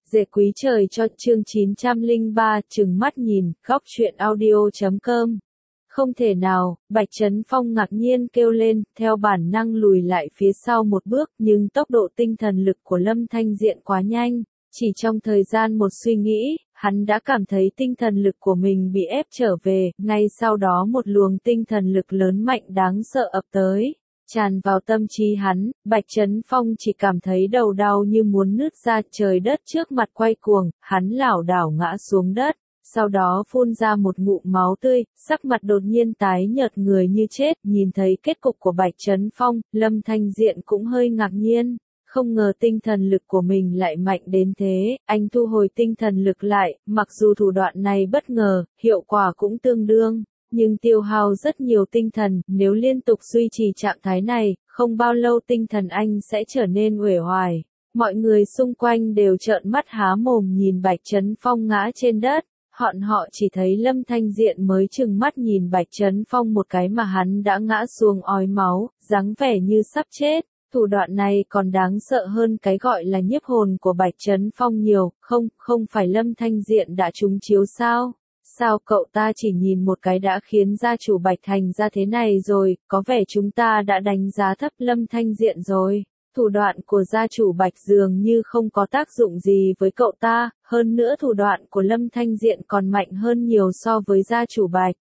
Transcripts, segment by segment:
Dệ quý trời cho chương 903 chừng mắt nhìn, góc truyện audio.com. Không thể nào, Bạch Trấn Phong ngạc nhiên kêu lên, theo bản năng lùi lại phía sau một bước, nhưng tốc độ tinh thần lực của Lâm Thanh Diện quá nhanh. Chỉ trong thời gian một suy nghĩ, hắn đã cảm thấy tinh thần lực của mình bị ép trở về, ngay sau đó một luồng tinh thần lực lớn mạnh đáng sợ ập tới. Tràn vào tâm trí hắn, Bạch Trấn Phong chỉ cảm thấy đầu đau như muốn nứt ra, trời đất trước mặt quay cuồng, hắn lảo đảo ngã xuống đất, sau đó phun ra một ngụm máu tươi, sắc mặt đột nhiên tái nhợt, người như chết. Nhìn thấy kết cục của Bạch Trấn Phong, Lâm Thanh Diện cũng hơi ngạc nhiên, không ngờ tinh thần lực của mình lại mạnh đến thế. Anh thu hồi tinh thần lực lại, mặc dù thủ đoạn này bất ngờ, hiệu quả cũng tương đương, nhưng tiêu hao rất nhiều tinh thần, nếu liên tục duy trì trạng thái này, không bao lâu tinh thần anh sẽ trở nên uể oải. Mọi người xung quanh đều trợn mắt há mồm nhìn Bạch Trấn Phong ngã trên đất, họ chỉ thấy Lâm Thanh Diện mới chừng mắt nhìn Bạch Trấn Phong một cái mà hắn đã ngã xuống ói máu, dáng vẻ như sắp chết. Thủ đoạn này còn đáng sợ hơn cái gọi là nhiếp hồn của Bạch Trấn Phong nhiều. Không phải Lâm Thanh Diện đã trúng chiếu sao? Sao cậu ta chỉ nhìn một cái đã khiến gia chủ Bạch thành ra thế này rồi, có vẻ chúng ta đã đánh giá thấp Lâm Thanh Diện rồi. Thủ đoạn của gia chủ Bạch dường như không có tác dụng gì với cậu ta, hơn nữa thủ đoạn của Lâm Thanh Diện còn mạnh hơn nhiều so với gia chủ Bạch.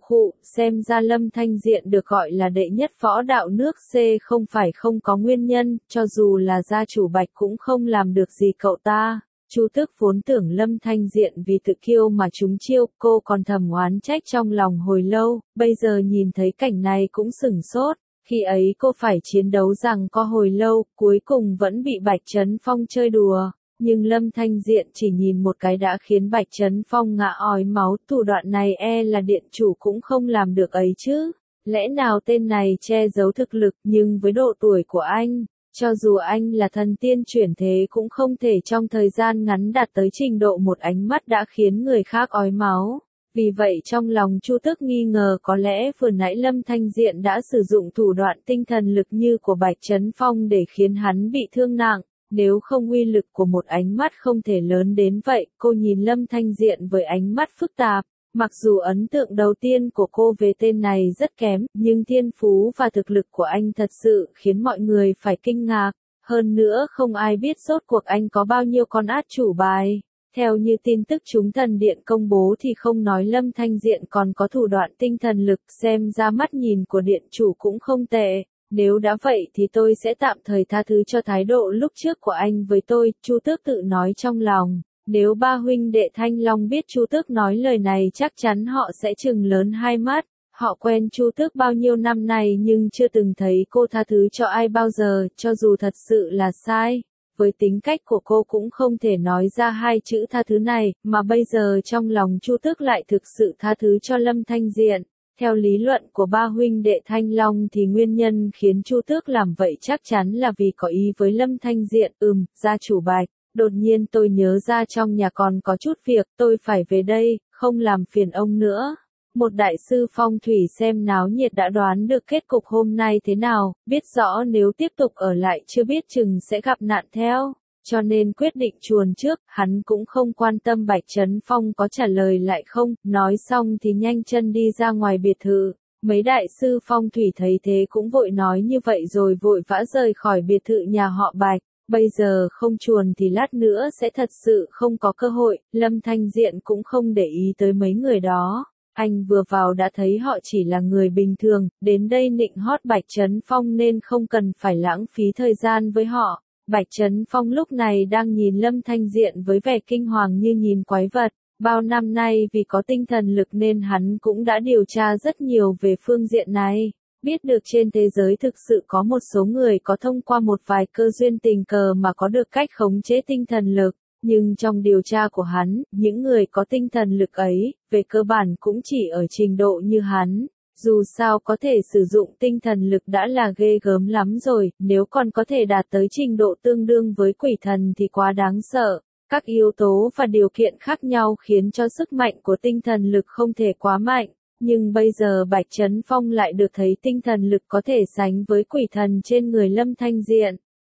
Xem ra Lâm Thanh Diện được gọi là đệ nhất võ đạo nước C không phải không có nguyên nhân, cho dù là gia chủ Bạch cũng không làm được gì cậu ta. Chu Tước vốn tưởng Lâm Thanh Diện vì tự kiêu mà trúng chiêu, cô còn thầm oán trách trong lòng hồi lâu, bây giờ nhìn thấy cảnh này cũng sửng sốt. Khi ấy cô phải chiến đấu rằng có hồi lâu, cuối cùng vẫn bị Bạch Trấn Phong chơi đùa. Nhưng Lâm Thanh Diện chỉ nhìn một cái đã khiến Bạch Trấn Phong ngã ói máu, thủ đoạn này là điện chủ cũng không làm được ấy chứ. Lẽ nào tên này che giấu thực lực, nhưng với độ tuổi của anh, cho dù anh là thần tiên chuyển thế cũng không thể trong thời gian ngắn đạt tới trình độ một ánh mắt đã khiến người khác ói máu. Vì vậy trong lòng Chu Tước nghi ngờ có lẽ vừa nãy Lâm Thanh Diện đã sử dụng thủ đoạn tinh thần lực như của Bạch Trấn Phong để khiến hắn bị thương nặng. Nếu không uy lực của một ánh mắt không thể lớn đến vậy. Cô nhìn Lâm Thanh Diện với ánh mắt phức tạp. Mặc dù ấn tượng đầu tiên của cô về tên này rất kém, nhưng thiên phú và thực lực của anh thật sự khiến mọi người phải kinh ngạc. Hơn nữa không ai biết rốt cuộc anh có bao nhiêu con át chủ bài. Theo như tin tức chúng thần điện công bố thì không nói Lâm Thanh Diện còn có thủ đoạn tinh thần lực, xem ra mắt nhìn của điện chủ cũng không tệ. Nếu đã vậy thì tôi sẽ tạm thời tha thứ cho thái độ lúc trước của anh với tôi, Chu Tước tự nói trong lòng. Nếu ba huynh đệ Thanh Long biết Chu Tước nói lời này chắc chắn họ sẽ trừng lớn hai mắt. Họ quen Chu Tước bao nhiêu năm này nhưng chưa từng thấy cô tha thứ cho ai bao giờ, cho dù thật sự là sai. Với tính cách của cô cũng không thể nói ra hai chữ tha thứ này, mà bây giờ trong lòng Chu Tước lại thực sự tha thứ cho Lâm Thanh Diện. Theo lý luận của ba huynh đệ Thanh Long thì nguyên nhân khiến Chu Tước làm vậy chắc chắn là vì có ý với Lâm Thanh Diện. Gia chủ Bạch, đột nhiên tôi nhớ ra trong nhà còn có chút việc, tôi phải về đây, không làm phiền ông nữa. Một đại sư phong thủy xem náo nhiệt đã đoán được kết cục hôm nay thế nào, biết rõ nếu tiếp tục ở lại chưa biết chừng sẽ gặp nạn theo, cho nên quyết định chuồn trước. Hắn cũng không quan tâm Bạch Trấn Phong có trả lời lại không, nói xong thì nhanh chân đi ra ngoài biệt thự. Mấy đại sư phong thủy thấy thế cũng vội nói như vậy rồi vội vã rời khỏi biệt thự nhà họ Bạch. Bây giờ không chuồn thì lát nữa sẽ thật sự không có cơ hội. Lâm Thanh Diện cũng không để ý tới mấy người đó. Anh vừa vào đã thấy họ chỉ là người bình thường, đến đây nịnh hót Bạch Trấn Phong nên không cần phải lãng phí thời gian với họ. Bạch Trấn Phong lúc này đang nhìn Lâm Thanh Diện với vẻ kinh hoàng như nhìn quái vật. Bao năm nay vì có tinh thần lực nên hắn cũng đã điều tra rất nhiều về phương diện này. Biết được trên thế giới thực sự có một số người có thông qua một vài cơ duyên tình cờ mà có được cách khống chế tinh thần lực. Nhưng trong điều tra của hắn, những người có tinh thần lực ấy, về cơ bản cũng chỉ ở trình độ như hắn. Dù sao có thể sử dụng tinh thần lực đã là ghê gớm lắm rồi, nếu còn có thể đạt tới trình độ tương đương với quỷ thần thì quá đáng sợ. Các yếu tố và điều kiện khác nhau khiến cho sức mạnh của tinh thần lực không thể quá mạnh. Nhưng bây giờ Bạch Trấn Phong lại được thấy tinh thần lực có thể sánh với quỷ thần trên người Lâm Thanh Diện.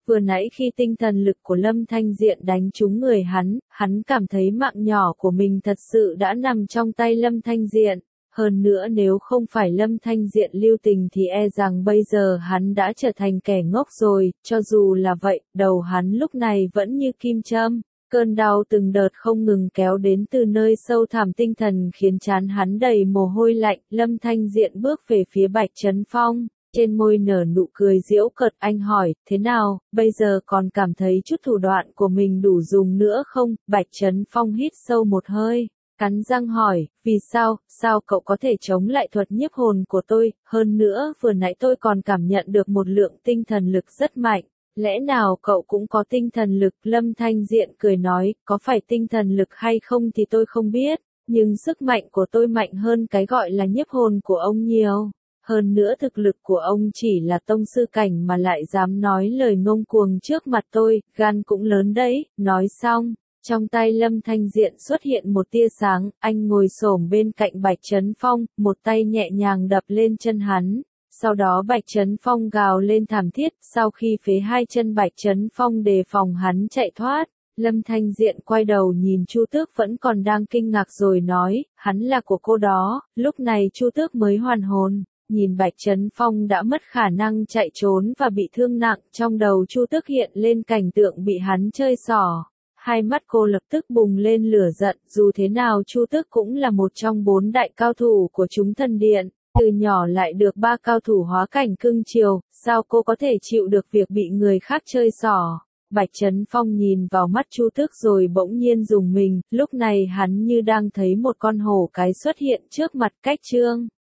Vừa nãy khi tinh thần lực của Lâm Thanh Diện đánh trúng người hắn cảm thấy mạng nhỏ của mình thật sự đã nằm trong tay Lâm Thanh Diện. Hơn nữa nếu không phải Lâm Thanh Diện lưu tình thì e rằng bây giờ hắn đã trở thành kẻ ngốc rồi, cho dù là vậy, đầu hắn lúc này vẫn như kim châm. Cơn đau từng đợt không ngừng kéo đến từ nơi sâu thẳm tinh thần khiến trán hắn đầy mồ hôi lạnh. Lâm Thanh Diện bước về phía Bạch Trấn Phong, trên môi nở nụ cười giễu cợt. Anh hỏi, thế nào, bây giờ còn cảm thấy chút thủ đoạn của mình đủ dùng nữa không? Bạch Trấn Phong hít sâu một hơi, cắn răng hỏi, vì sao cậu có thể chống lại thuật nhiếp hồn của tôi? Hơn nữa vừa nãy tôi còn cảm nhận được một lượng tinh thần lực rất mạnh. Lẽ nào cậu cũng có tinh thần lực? Lâm Thanh Diện cười nói, có phải tinh thần lực hay không thì tôi không biết, nhưng sức mạnh của tôi mạnh hơn cái gọi là nhiếp hồn của ông nhiều. Hơn nữa thực lực của ông chỉ là tông sư cảnh mà lại dám nói lời ngông cuồng trước mặt tôi, gan cũng lớn đấy. Nói xong, trong tay Lâm Thanh Diện xuất hiện một tia sáng, anh ngồi xổm bên cạnh Bạch Trấn Phong, một tay nhẹ nhàng đập lên chân hắn. Sau đó Bạch Trấn Phong gào lên thảm thiết, sau khi phế hai chân Bạch Trấn Phong đề phòng hắn chạy thoát, Lâm Thanh Diện quay đầu nhìn Chu Tước vẫn còn đang kinh ngạc rồi nói, hắn là của cô đó. Lúc này Chu Tước mới hoàn hồn, nhìn Bạch Trấn Phong đã mất khả năng chạy trốn và bị thương nặng, trong đầu Chu Tước hiện lên cảnh tượng bị hắn chơi xỏ. Hai mắt cô lập tức bùng lên lửa giận, dù thế nào Chu Tước cũng là một trong 4 đại cao thủ của chúng thần điện. Từ nhỏ lại được 3 cao thủ hóa cảnh cưng chiều, sao cô có thể chịu được việc bị người khác chơi xỏ? Bạch Trấn Phong nhìn vào mắt Chu Tước rồi bỗng nhiên rùng mình, lúc này hắn như đang thấy một con hổ cái xuất hiện trước mặt. Cách chương